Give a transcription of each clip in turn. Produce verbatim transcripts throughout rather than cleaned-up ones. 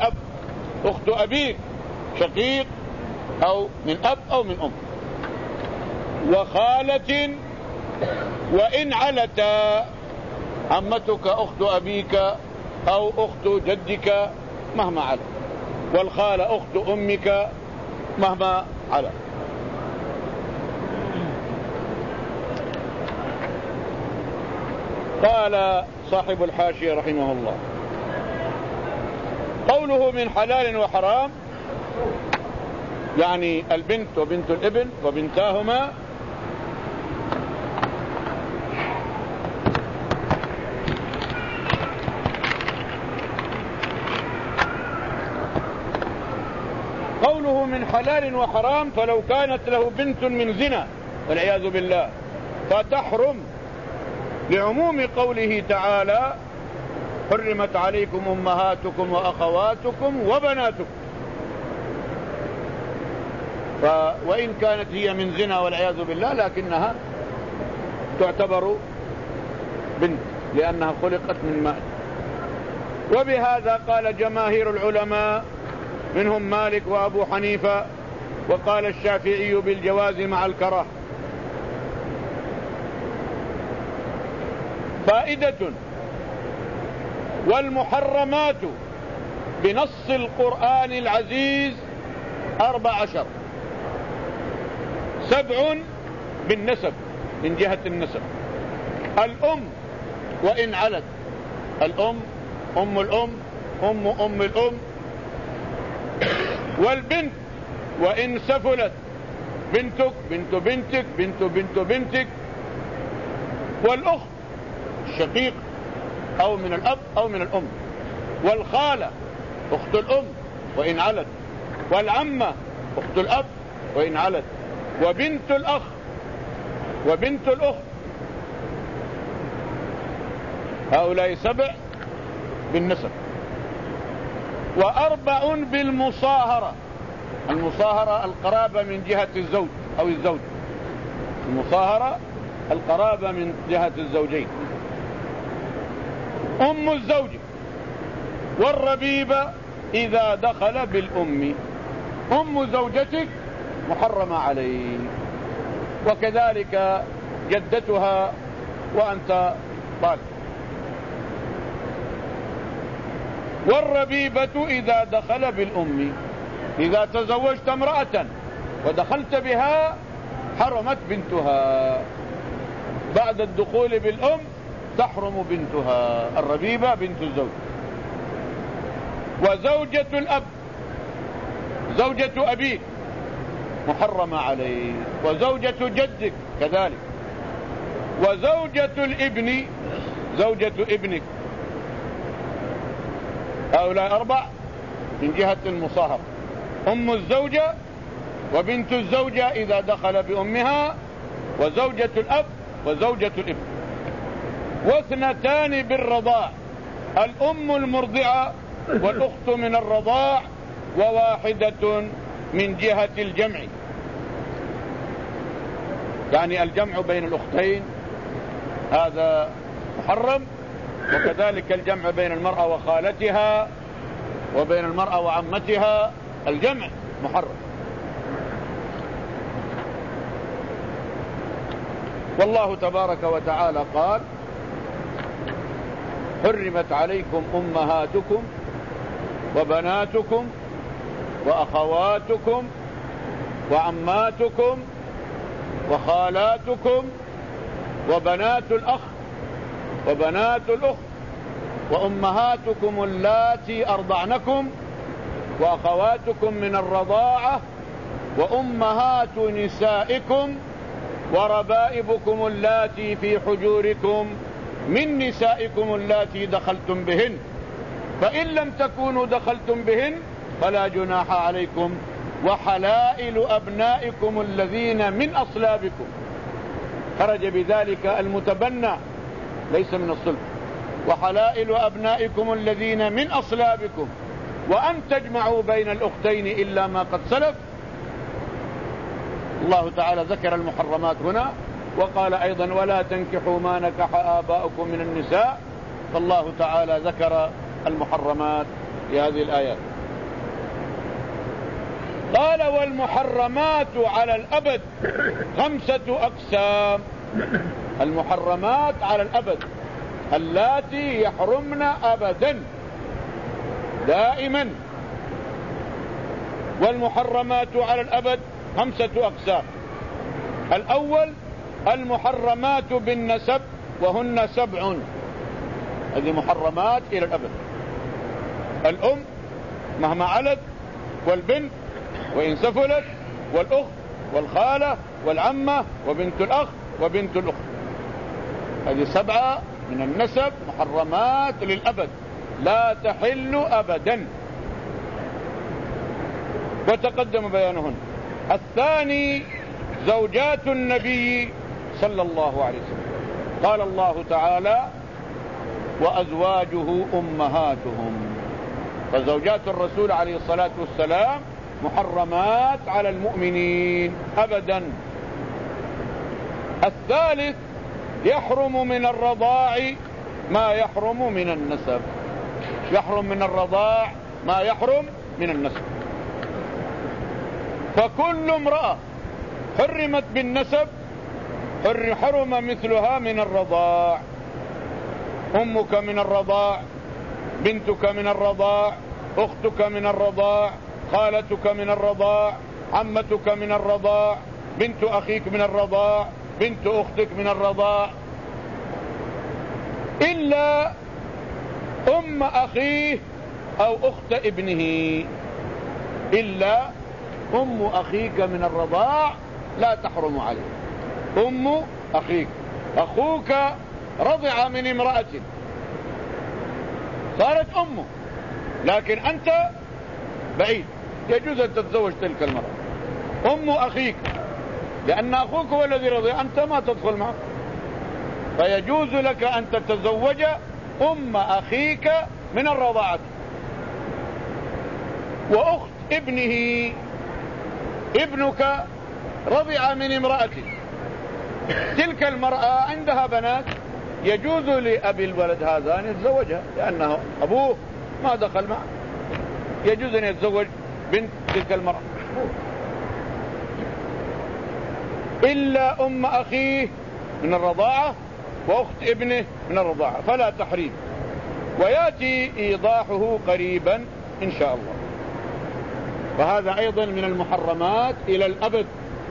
الأب، أخت أبيك شقيق أو من أب أو من أم. وخالة وإن علتا، عمتك أخت أبيك أو أخت جدك مهما علت، والخالة أخت أمك مهما علت. قال صاحب الحاشية رحمه الله: قوله من حلال وحرام يعني البنت وبنت الابن وبنتاهما قوله من حلال وحرام، فلو كانت له بنت من زنا والعياذ بالله فتحرم لعموم قوله تعالى: حرمت عليكم أمهاتكم وأخواتكم وبناتكم. ف... وإن كانت هي من زنا والعياذ بالله لكنها تعتبر بنت لأنها خلقت من ماء. وبهذا قال جماهير العلماء منهم مالك وأبو حنيفة، وقال الشافعي بالجواز مع الكراهة. فائدة: والمحرمات بنص القرآن العزيز أربع عشر، سبع بالنسب من جهة النسب: الأم وإن علت، الأم أم الأم أم أم الأم، والبنت وإن سفلت، بنتك بنت بنتك بنت بنت بنتك، والأخت الشقيق أو من الأب أو من الأم، والخالة أخت الأم وإن علت، والعمة أخت الأب وإن علت، وبنت الأخ وبنت الأخت. هؤلاء سبع بالنسب. وأربع بالمصاهرة، المصاهرة القرابة من جهة الزوج أو الزوج، المصاهرة القرابة من جهة الزوجين: أم الزوج، والربيبة إذا دخل بالأم، أم زوجتك محرمة عليه، وكذلك جدتها وأنت طالب. والربيبة إذا دخل بالأم، إذا تزوجت امرأة ودخلت بها حرمت بنتها، بعد الدخول بالأم تحرم بنتها، الربيبة بنت الزوج. وزوجة الأب، زوجة أبيك محرمة عليه، وزوجة جدك كذلك، وزوجة الابن زوجة ابنك. هؤلاء أربع من جهة المصاهرة: أم الزوجة، وبنت الزوجة إذا دخل بأمها، وزوجة الأب، وزوجة الابن. واثنتان بالرضاع: الأم المرضعة، والأخت من الرضاع، وواحدة من جهة الجمع، يعني الجمع بين الأختين هذا محرم، وكذلك الجمع بين المرأة وخالتها وبين المرأة وعمتها، الجمع محرم. والله تبارك وتعالى قال: حرمت عليكم أمهاتكم وبناتكم وأخواتكم وعماتكم وخالاتكم وبنات الأخ وبنات الأخت وأمهاتكم اللاتي أرضعنكم وأخواتكم من الرضاعة وأمهات نسائكم وربائبكم اللاتي في حجوركم من نسائكم اللاتي دخلتم بهن، فإن لم تكونوا دخلتم بهن فلا جناح عليكم، وحلائل أبنائكم الذين من أصلابكم. خرج بذلك المتبنى ليس من الصلب. وحلائل أبنائكم الذين من أصلابكم، وأن تجمعوا بين الأختين إلا ما قد سلف. الله تعالى ذكر المحرمات هنا، وقال أيضا: ولا تنكحوا ما نكح آباؤكم من النساء. فالله تعالى ذكر المحرمات في هذه الآيات. قال والمحرمات على الأبد خمسة أقسام. المحرمات على الأبد اللاتي يحرمن أبدا دائما. والمحرمات على الأبد خمسة أقسام. الأول المحرمات بالنسب وهن سبع، هذه محرمات إلى الأبد. الأم مهما علت، والبنت وإن سفلت، والأخت والخالة والعمة وبنت الأخ وبنت الأخت، هذه سبعة من النسب محرمات للأبد لا تحل أبدا، وتقدم بيانهن. الثاني زوجات النبي صلى الله عليه وسلم، قال الله تعالى وأزواجه أمهاتهم، فزوجات الرسول عليه الصلاة والسلام محرمات على المؤمنين أبدا. الثالث يحرم من الرضاع ما يحرم من النسب، يحرم من الرضاع ما يحرم من النسب. فكل امرأة حرمت بالنسب حرم مثلها من الرضاع. أمك من الرضاع، بنتك من الرضاع، أختك من الرضاع، خالتك من الرضاع، عمتك من الرضاع، بنت أخيك من الرضاع، بنت أختك من الرضاع، إلا أم أخيه أو أخت ابنه. إلا أم أخيك من الرضاع لا تحرم عليه. أم أخيك، أخوك رضع من امرأة صارت أمه، لكن أنت بعيد، يجوز أن تتزوج تلك المرأة. أم أخيك لأن أخوك هو الذي رضع، أنت ما تدخل معه، فيجوز لك أن تتزوج أم أخيك من الرضاعة. وأخت ابنه، ابنك رضع من امرأة، تلك المرأة عندها بنات، يجوز لأبي الولد هذا أن يتزوجها لأنه أبوه ما دخل معه، يجوز أن يتزوج بنت تلك المرأة. إلا أم أخيه من الرضاعة وأخت ابنه من الرضاعة فلا تحريم، ويأتي إيضاحه قريبا إن شاء الله. فهذا أيضا من المحرمات إلى الأبد.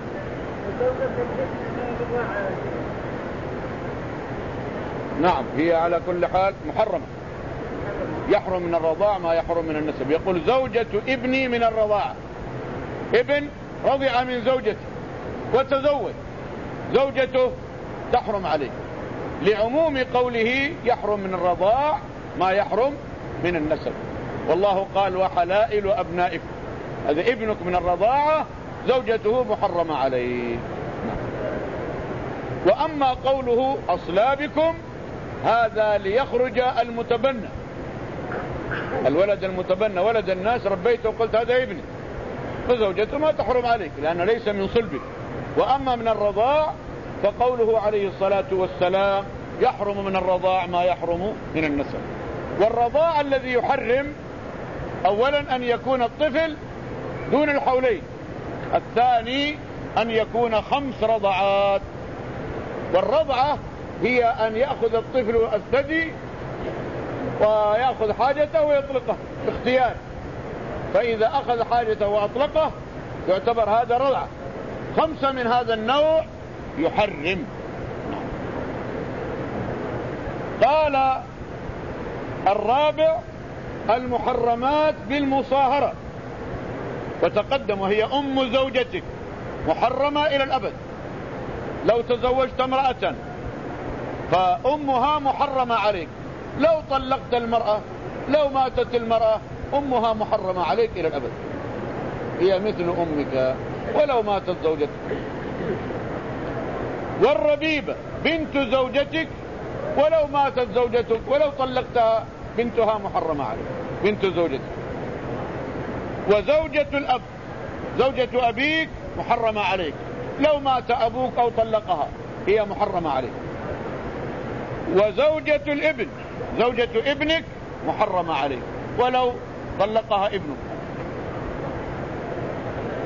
نعم، هي على كل حال محرمة، يحرم من الرضاع ما يحرم من النسب. يقول زوجة ابني من الرضاعة، ابن رضع من زوجته وتزوج، زوجته تحرم عليه لعموم قوله يحرم من الرضاع ما يحرم من النسب. والله قال وحلائل أبنائكم، هذا ابنك من الرضاعة زوجته محرمة عليه. وأما قوله أصلابكم هذا ليخرج المتبنى، الولد المتبنى ولد الناس ربيته وقلت هذا ابني، فزوجته ما تحرم عليك لأنه ليس من صلبك. وأما من الرضاع فقوله عليه الصلاة والسلام يحرم من الرضاع ما يحرم من النسب. والرضاع الذي يحرم أولا أن يكون الطفل دون الحولين، الثاني أن يكون خمس رضعات. والرضعة هي أن يأخذ الطفل الثدي ويأخذ حاجته ويطلقه باختيار، فإذا أخذ حاجته وأطلقه يعتبر هذا رضعة. خمسة من هذا النوع يحرم. قال الرابع المحرمات بالمصاهرة، وتقدم وهي أم زوجتك محرمة إلى الأبد. لو تزوجت امرأة فأمها محرمة عليك، لو طلقت المرأة، لو ماتت المرأة أمها محرمة عليك إلى الأبد، هي مثل أمك ولو ماتت زوجتك. والربيبة بنت زوجتك ولو ماتت زوجتك ولو طلقتها بنتها محرمة عليك، بنت زوجتك. وزوجة الأب زوجة أبيك محرمة عليك، لو مات أبوك أو طلقها هي محرمة عليك. وزوجة الابن زوجة ابنك محرمة عليك ولو طلقها ابنك.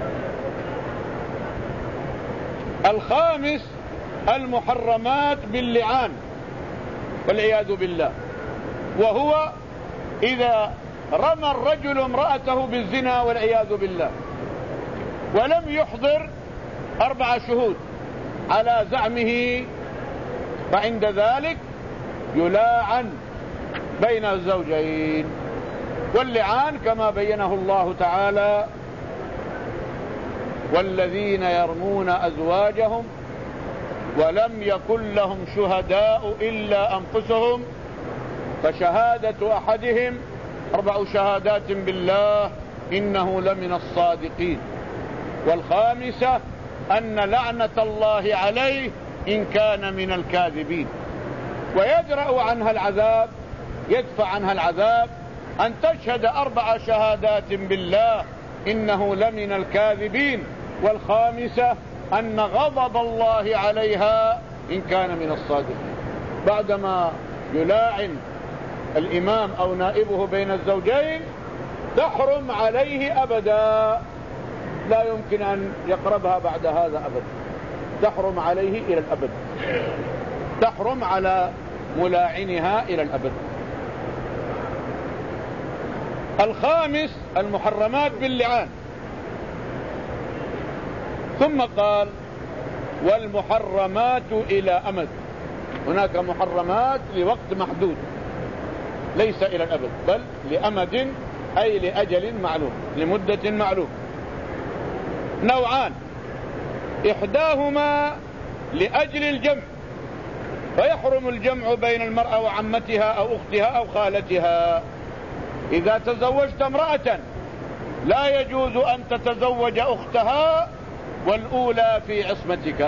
الخامس المحرمات باللعان والعياذ بالله، وهو إذا رمى الرجل امرأته بالزنا والعياذ بالله ولم يحضر أربع شهود على زعمه، فعند ذلك يلاعن بين الزوجين. واللعان كما بينه الله تعالى: والذين يرمون أزواجهم ولم يكن لهم شهداء إلا أنفسهم فشهادة أحدهم أربع شهادات بالله إنه لمن الصادقين. والخامسة أن لعنة الله عليه إن كان من الكاذبين. ويدرأ عنها العذاب، يدفع عنها العذاب أن تشهد أربع شهادات بالله إنه لمن الكاذبين. والخامسة أن غضب الله عليها إن كان من الصادقين. بعدما يلاعن الإمام أو نائبه بين الزوجين تحرم عليه أبدا، لا يمكن أن يقربها بعد هذا أبدا، تحرم عليه إلى الأبد، تحرم على ملاعنها إلى الأبد. الخامس المحرمات باللعان. ثم قال: والمحرمات إلى أمد. هناك محرمات لوقت محدود ليس إلى الأبد، بل لأمد أي لأجل معلوم، لمدة معلوم. نوعان: إحداهما لأجل الجمع، فيحرم الجمع بين المرأة وعمتها أو أختها أو خالتها. إذا تزوجت امرأة لا يجوز أن تتزوج أختها والأولى في عصمتك.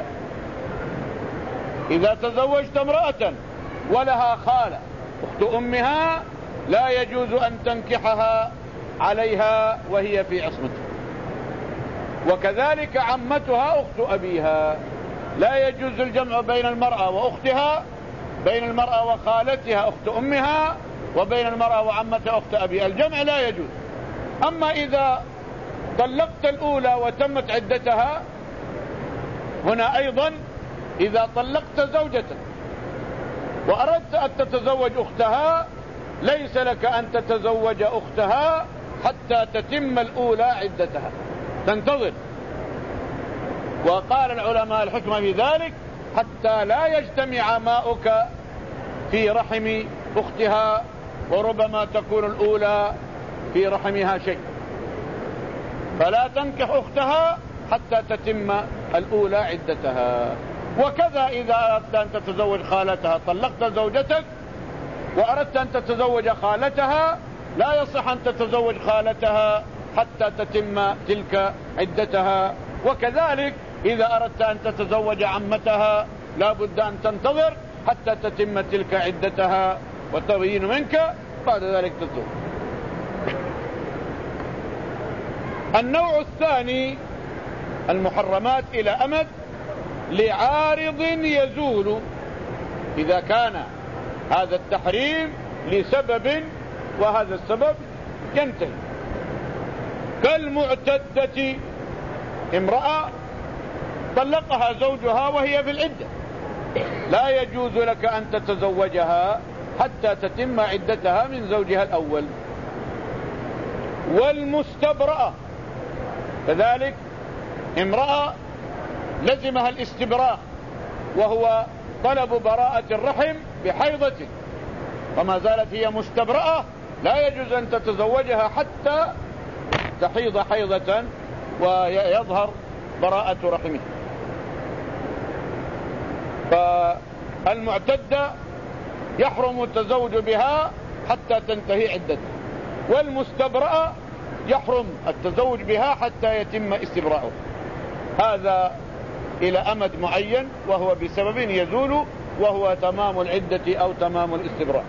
إذا تزوجت امرأة ولها خالة أخت أمها لا يجوز أن تنكحها عليها وهي في عصمتك. وكذلك عمتها أخت أبيها، لا يجوز الجمع بين المرأة وأختها، بين المرأة وخالتها أخت أمها، وبين المرأة وعمتها أخت أبيها، الجمع لا يجوز. أما إذا طلقت الأولى وتمت عدتها، هنا أيضا إذا طلقت زوجة وأردت أن تتزوج أختها ليس لك أن تتزوج أختها حتى تتم الأولى عدتها، تنتظر. وقال العلماء الحكمة في ذلك: حتى لا يجتمع ماؤك في رحم أختها، وربما تكون الأولى في رحمها شيء، فلا تنكح أختها حتى تتم الأولى عدتها. وكذا إذا أردت أن تتزوج خالتها، طلقت زوجتك وأردت أن تتزوج خالتها، لا يصح أن تتزوج خالتها حتى تتم تلك عدتها. وكذلك إذا أردت أن تتزوج عمتها لا بد أن تنتظر حتى تتم تلك عدتها وتبين منك، بعد ذلك تزوج. النوع الثاني المحرمات إلى أمد لعارض يزول، إذا كان هذا التحريم لسبب وهذا السبب ينتهي، كالمعتدة، امرأة طلقها زوجها وهي في العدة لا يجوز لك أن تتزوجها حتى تتم عدتها من زوجها الأول. والمستبرأة كذلك، امرأة لزمها الاستبراء وهو طلب براءة الرحم بحيضة، وما زالت هي مستبرأة لا يجوز أن تتزوجها حتى تحيض حيضة ويظهر براءة رحمه. فالمعتدة يحرم التزوج بها حتى تنتهي عدتها، والمستبرأة يحرم التزوج بها حتى يتم استبراءه. هذا إلى أمد معين وهو بسبب يزول، وهو تمام العدة أو تمام الاستبراء.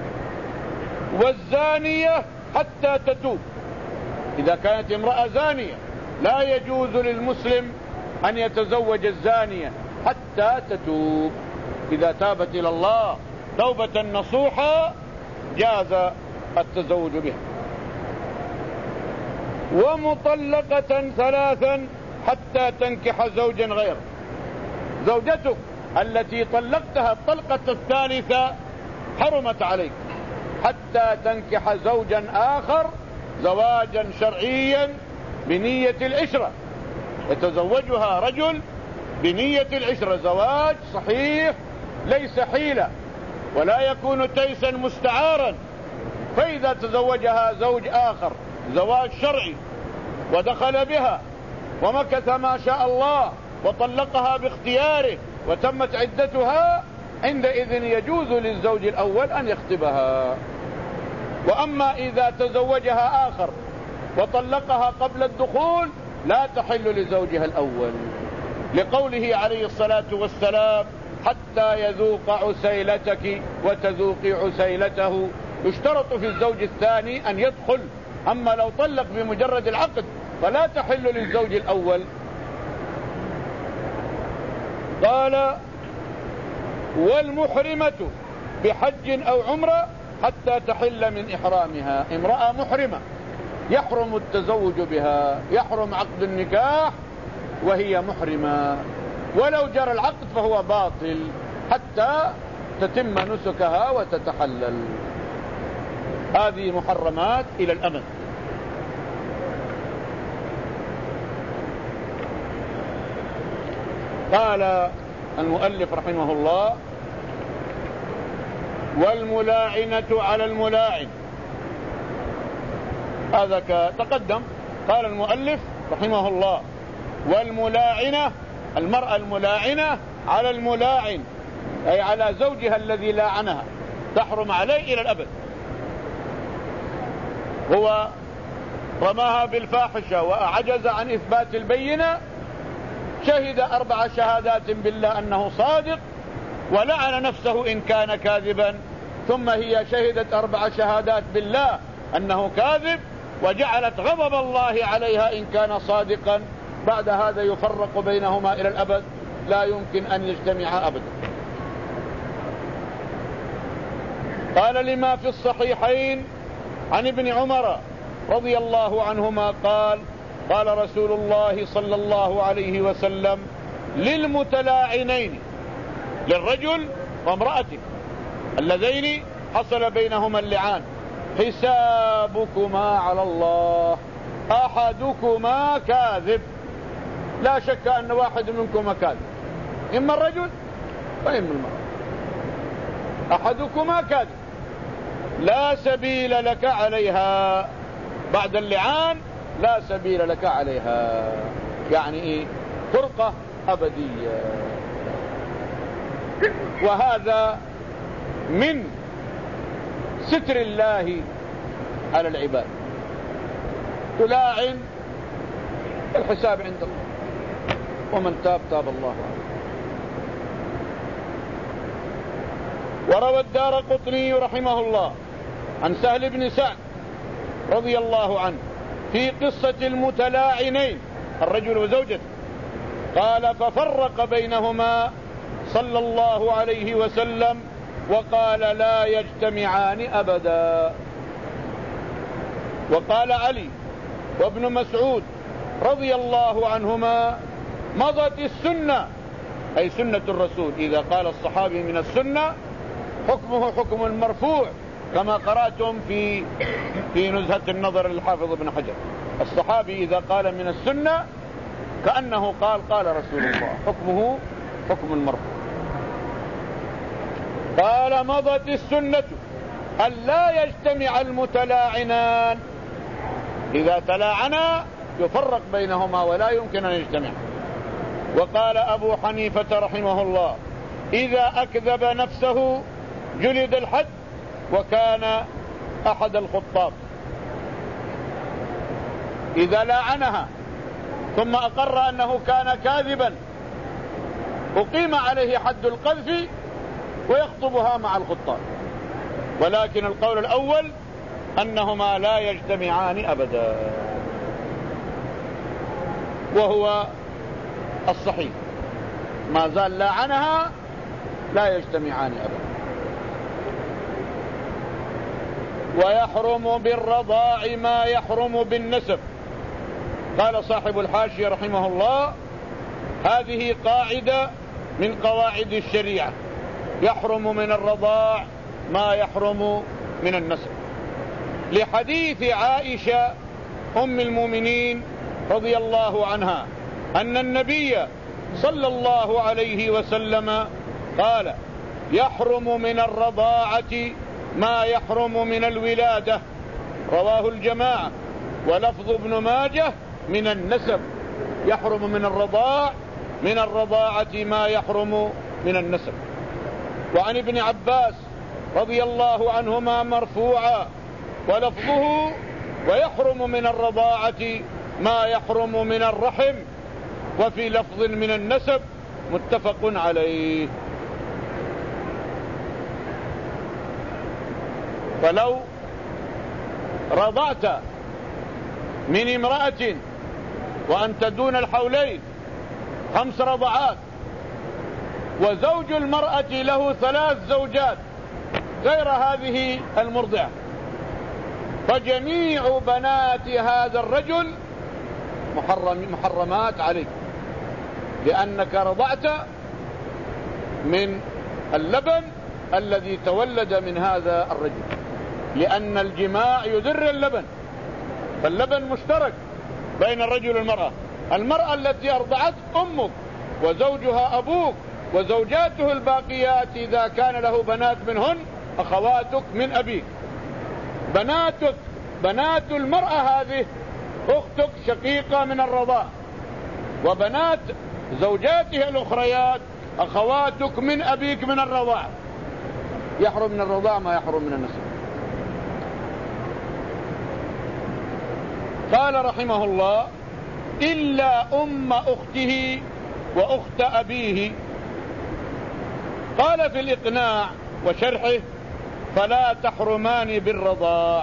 والزانية حتى تتوب، إذا كانت امرأة زانية لا يجوز للمسلم أن يتزوج الزانية حتى تتوب. إذا تابت إلى الله توبة نصوحا جاز التزوج بها. ومطلقة ثلاثا حتى تنكح زوجا غيره، زوجتك التي طلقتها الطلقة الثالثة حرمت عليك حتى تنكح زوجا آخر زواجا شرعيا بنية العشرة. يتزوجها رجل بنية العشرة، زواج صحيح ليس حيلة ولا يكون تيسا مستعارا. فإذا تزوجها زوج آخر زواج شرعي ودخل بها ومكث ما شاء الله وطلقها باختياره وتمت عدتها، عندئذ يجوز للزوج الأول أن يخطبها. وأما إذا تزوجها آخر وطلقها قبل الدخول لا تحل لزوجها الأول، لقوله عليه الصلاة والسلام: حتى يذوق عسيلتك وتذوقي عسيلته. يشترط في الزوج الثاني أن يدخل، أما لو طلق بمجرد العقد فلا تحل للزوج الأول. قال: والمحرمة بحج أو عمرة حتى تحل من إحرامها. امرأة محرمة يحرم التزوج بها، يحرم عقد النكاح وهي محرمة، ولو جرى العقد فهو باطل حتى تتم نسكها وتتحلل. هذه محرمات إلى الأبد. قال المؤلف رحمه الله: والملاعنة على الملاعن. هذا تقدم. قال المؤلف رحمه الله: والملاعنة، المرأة الملاعنة على الملاعن، أي على زوجها الذي لاعنها، تحرم عليه إلى الأبد. هو رماها بالفاحشة وعجز عن إثبات البينة، شهد أربع شهادات بالله أنه صادق ولعن نفسه إن كان كاذبا، ثم هي شهدت أربع شهادات بالله أنه كاذب وجعلت غضب الله عليها إن كان صادقا. بعد هذا يفرق بينهما إلى الأبد، لا يمكن أن يجتمعا أبدا. قال: لما في الصحيحين عن ابن عمر رضي الله عنهما قال: قال رسول الله صلى الله عليه وسلم: للمتلاعنين، للرجل وامرأته اللذين حصل بينهما اللعان، حسابكما على الله، أحدكما كاذب. لا شك أن واحد منكما كاذب، إما الرجل وإما المرأة، أحدكما كاذب، لا سبيل لك عليها بعد اللعان، لا سبيل لك عليها، يعني إيه؟ فرقة أبدية. وهذا من ستر الله على العباد. تلاعن، الحساب عند الله، ومن تاب تاب الله عليه. وروى الدارقطني رحمه الله عن سهل بن سعد رضي الله عنه في قصة المتلاعنين، الرجل وزوجته، قال: ففرق بينهما صلى الله عليه وسلم وقال: لا يجتمعان أبدا. وقال علي وابن مسعود رضي الله عنهما: مضت السنة، أي سنة الرسول. إذا قال الصحابي من السنة حكمه حكم المرفوع، كما قرأتم في في نزهة النظر للحافظ ابن حجر. الصحابي إذا قال من السنة كأنه قال قال رسول الله، حكمه حكم المرفوع. قال: مضت السنة أن لا يجتمع المتلاعنان، إذا تلاعنا يفرق بينهما ولا يمكن أن يجتمع. وقال أبو حنيفة رحمه الله: إذا أكذب نفسه جلد الحد، وكان أحد الخطاب. إذا لاعنها ثم أقر أنه كان كاذبا أقيم عليه حد القذف ويخطبها مع الخطاب. ولكن القول الأول أنهما لا يجتمعان أبدا، وهو الصحيح، ما زال لاعنها لا يجتمعان أبدا. ويحرم بالرضاع ما يحرم بالنسب. قال صاحب الحاشية رحمه الله: هذه قاعدة من قواعد الشريعة، يحرم من الرضاع ما يحرم من النسب، لحديث عائشة أم المؤمنين رضي الله عنها أن النبي صلى الله عليه وسلم قال: يحرم من الرضاعة ما يحرم من الولادة، رواه الجماعة، ولفظ ابن ماجه من النسب، يحرم من الرضاع من الرضاعة ما يحرم من النسب. وعن ابن عباس رضي الله عنهما مرفوعا ولفظه: ويحرم من الرضاعة ما يحرم من الرحم، وفي لفظ من النسب، متفق عليه. فلو رضعت من امرأة وأنت دون الحولين خمس رضعات، وزوج المرأة له ثلاث زوجات غير هذه المرضعة، فجميع بنات هذا الرجل محرم محرمات عليك، لأنك رضعت من اللبن الذي تولد من هذا الرجل، لأن الجماع يضر اللبن، فاللبن مشترك بين الرجل والمرأة. المرأة التي أرضعت أمك، وزوجها أبوك، وزوجاته الباقيات إذا كان له بنات منهن أخواتك من أبيك. بناتك بنات المرأة هذه أختك شقيقة من الرضاع، وبنات زوجاتها الأخريات أخواتك من أبيك من الرضاع. يحرم من الرضاع ما يحرم من النسب. قال رحمه الله: إلا أم أخته وأخت أبيه. قال في الإقناع وشرحه: فلا تحرمان بالرضاع.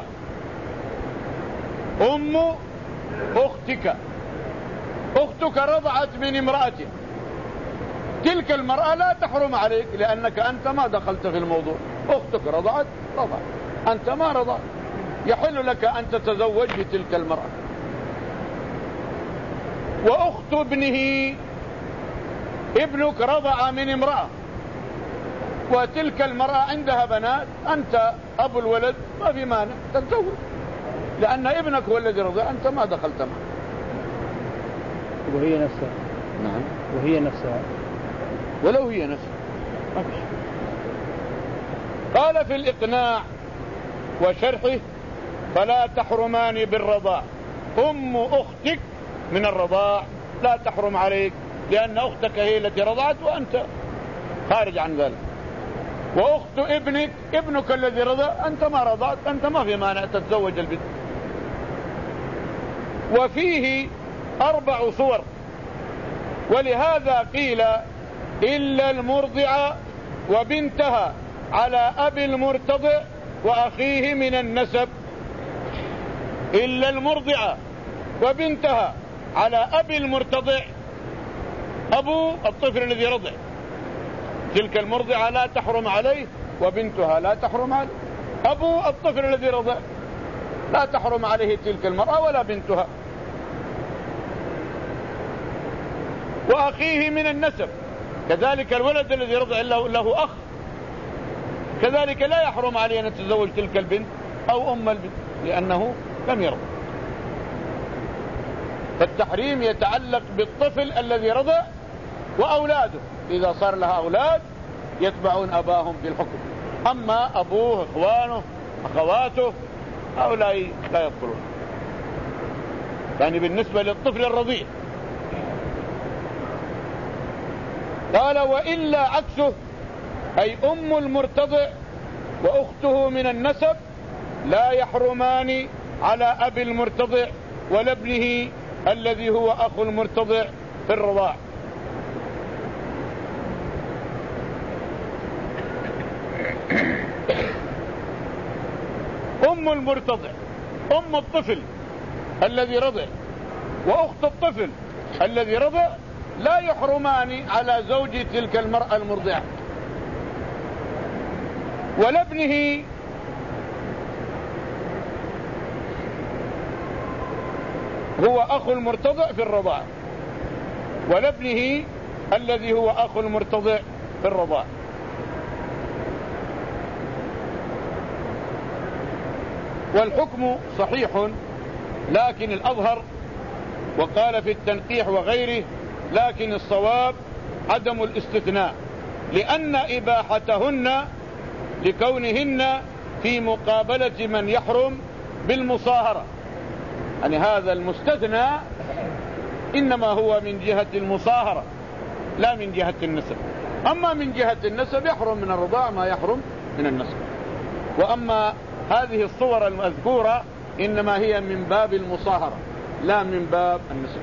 أم أختك، أختك رضعت من امرأته، تلك المرأة لا تحرم عليك، لأنك أنت ما دخلت في الموضوع. أختك رضعت رضعت، أنت ما رضعت، يحل لك أن تتزوج بتلك المرأة. وأخت ابنه، ابنك رضع من امرأة وتلك المرأة عندها بنات، أنت أبو الولد ما في مانع تتزوج، لأن ابنك هو الذي رضع، أنت ما دخلت معه. وهي نفسها. نعم. وهي نفسها. ولو هي نفسها ما في شيء. قال في الإقناع وشرحه: فلا تحرمان بالرضاع. أم أختك من الرضاع لا تحرم عليك، لأن أختك هي التي رضعت وأنت خارج عن ذلك. وأخت ابنك، ابنك الذي رضع، أنت ما رضعت، أنت ما في مانع تتزوج البنت. وفيه أربع صور، ولهذا قيل: إلا المرضع وبنتها على أبي المرتضع وأخيه من النسب. إلا المرضع وبنتها على أبي المرتضع، أبو الطفل الذي رضع، تلك المرضعة لا تحرم عليه، وبنتها لا تحرم عليه. أبو الطفل الذي رضع لا تحرم عليه تلك المرأة ولا بنتها. وأخيه من النسب كذلك، الولد الذي رضع له, له أخ، كذلك لا يحرم عليه أن يتزوج تلك البنت أو أم البنت، لأنه لم يرضع. فالتحريم يتعلق بالطفل الذي رضع وأولاده، إذا صار لها أولاد يتبعون أباهم في الحكم. أما أبوه، إخوانه، أخواته، هؤلاء لا يدخلون. يعني بالنسبة للطفل الرضيع. قال: وإلا عكسه، أي أم المرتضع وأخته من النسب لا يحرمان على أبي المرتضع ولا ابنه الذي هو أخو المرتضع في الرضاع. أم المرتضع، أم الطفل الذي رضع، وأخت الطفل الذي رضع لا يحرمان على زوج تلك المرأة المرضعة. ولا ابنه هو أخو المرتضع في الرضاعة، ولا ابنه الذي هو أخو المرتضع في الرضاع. والحكم صحيح، لكن الأظهر وقال في التنقيح وغيره، لكن الصواب عدم الاستثناء، لأن إباحتهن لكونهن في مقابلة من يحرم بالمصاهرة. يعني هذا المستثنى إنما هو من جهة المصاهرة لا من جهة النسب. أما من جهة النسب يحرم من الرضاع ما يحرم من النسب، وأما هذه الصور المذكورة إنما هي من باب المصاهرة لا من باب النسب.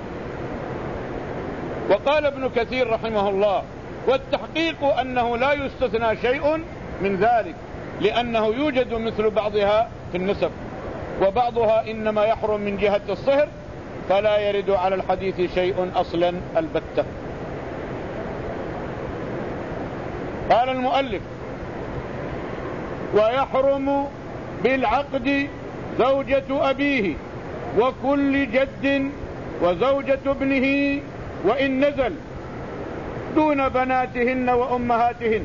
وقال ابن كثير رحمه الله: والتحقيق أنه لا يستثنى شيء من ذلك، لأنه يوجد مثل بعضها في النسب، وبعضها إنما يحرم من جهة الصهر، فلا يرد على الحديث شيء أصلا البتة. قال المؤلف: ويحرم بالعقد زوجة أبيه وكل جد وزوجة ابنه وإن نزل دون بناتهن وأمهاتهن.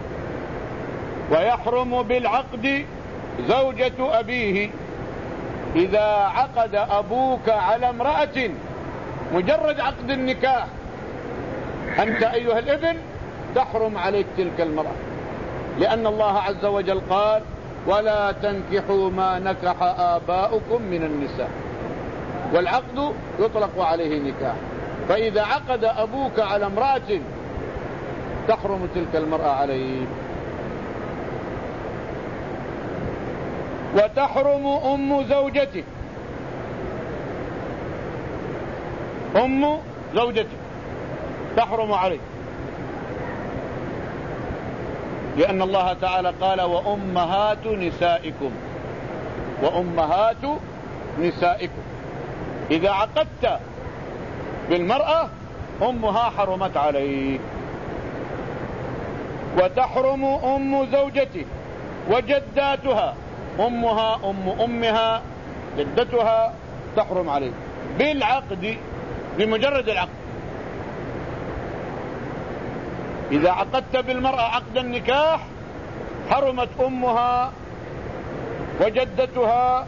ويحرم بالعقد زوجة أبيه إذا عقد أبوك على امرأة، مجرد عقد النكاح أنت أيها الابن تحرم عليك تلك المرأة، لأن الله عز وجل قال: ولا تنكحوا ما نكح آباؤكم من النساء، والعقد يطلق عليه نكاح. فإذا عقد أبوك على امرأة تحرم تلك المرأة عليه. وتحرم أم زوجته، أم زوجته تحرم عليه، لأن الله تعالى قال: وأمهات نسائكم، وأمهات نسائكم. إذا عقدت بالمرأة أمها حرمت عليك. وتحرم أم زوجته وجداتها، أمها أم أمها جدتها تحرم عليك بالعقد، بمجرد العقد. إذا عقدت بالمرأة عقد النكاح حرمت أمها وجدتها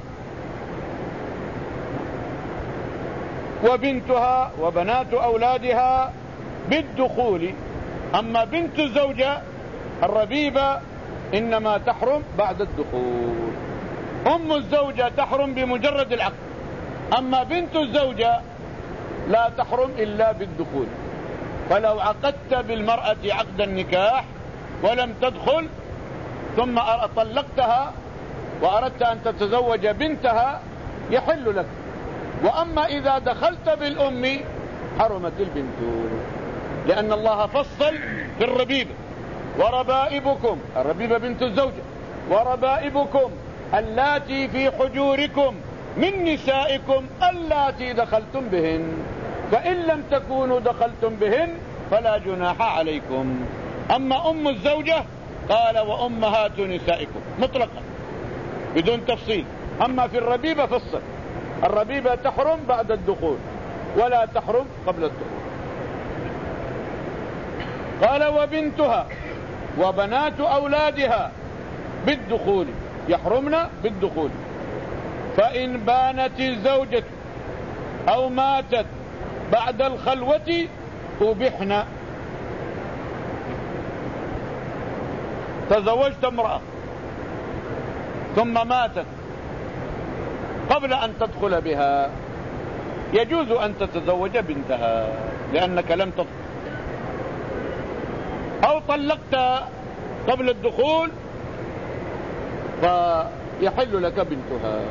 وبنتها وبنات أولادها بالدخول. أما بنت الزوجة الربيبة إنما تحرم بعد الدخول. أم الزوجة تحرم بمجرد العقد، أما بنت الزوجة لا تحرم إلا بالدخول. فلو عقدت بالمرأة عقد النكاح ولم تدخل ثم طلقتها وأردت أن تتزوج بنتها يحل لك. وأما إذا دخلت بالأم حرمت البنت، لأن الله فصل في الربيبة: وربائبكم، الربيبة بنت الزوجة، وربائبكم اللاتي في حجوركم من نسائكم اللاتي دخلتم بهن، فإن لم تكونوا دخلتم بهن فلا جناح عليكم. أما أم الزوجة قال: وأمهات نسائكم مطلقا بدون تفصيل. أما في الربيبة فصل: الربيبة تحرم بعد الدخول ولا تحرم قبل الدخول. قال: وبنتها وبنات أولادها بالدخول، يحرمن بالدخول. فإن بانت الزوجة أو ماتت بعد الخلوة أبحن. تزوجت امرأة ثم ماتت قبل أن تدخل بها، يجوز أن تتزوج بنتها لأنك لم تدخل، أو طلقت قبل الدخول فيحل لك بنتها.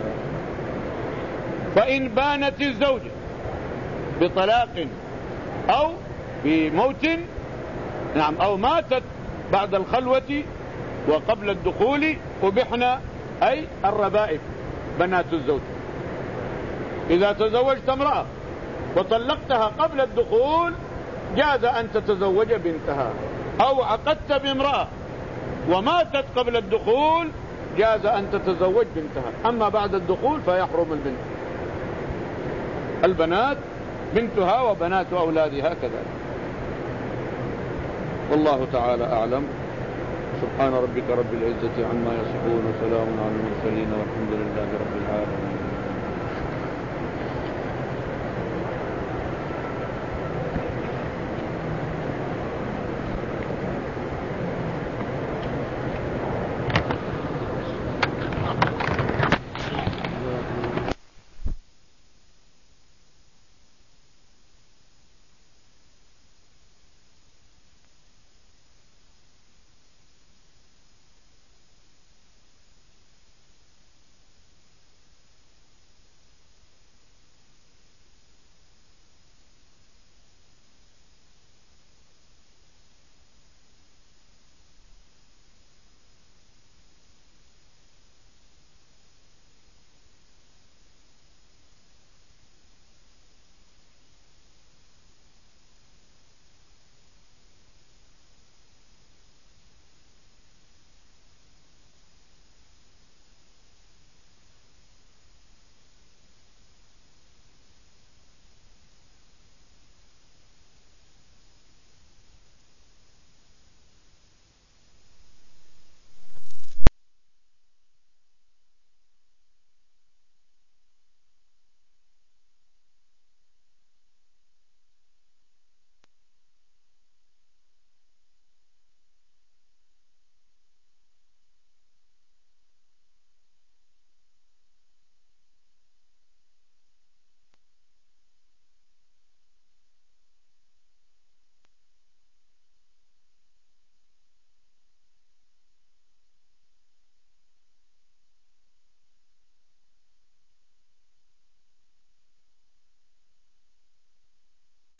فإن بانت الزوجة بطلاق أو بموت، نعم، أو ماتت بعد الخلوة وقبل الدخول أبحنا، أي الربائب بنات الزوج. إذا تزوجت امرأة وطلقتها قبل الدخول جاز أن تتزوج بنتها، أو عقدت بامرأة وماتت قبل الدخول جاز أن تتزوج بنتها. أما بعد الدخول فيحرم البنت. البنات بنتها وبنات أولادها كذلك. والله تعالى أعلم. سبحان ربك رب العزة عما يصفون وسلام على المرسلين والحمد لله رب العالمين.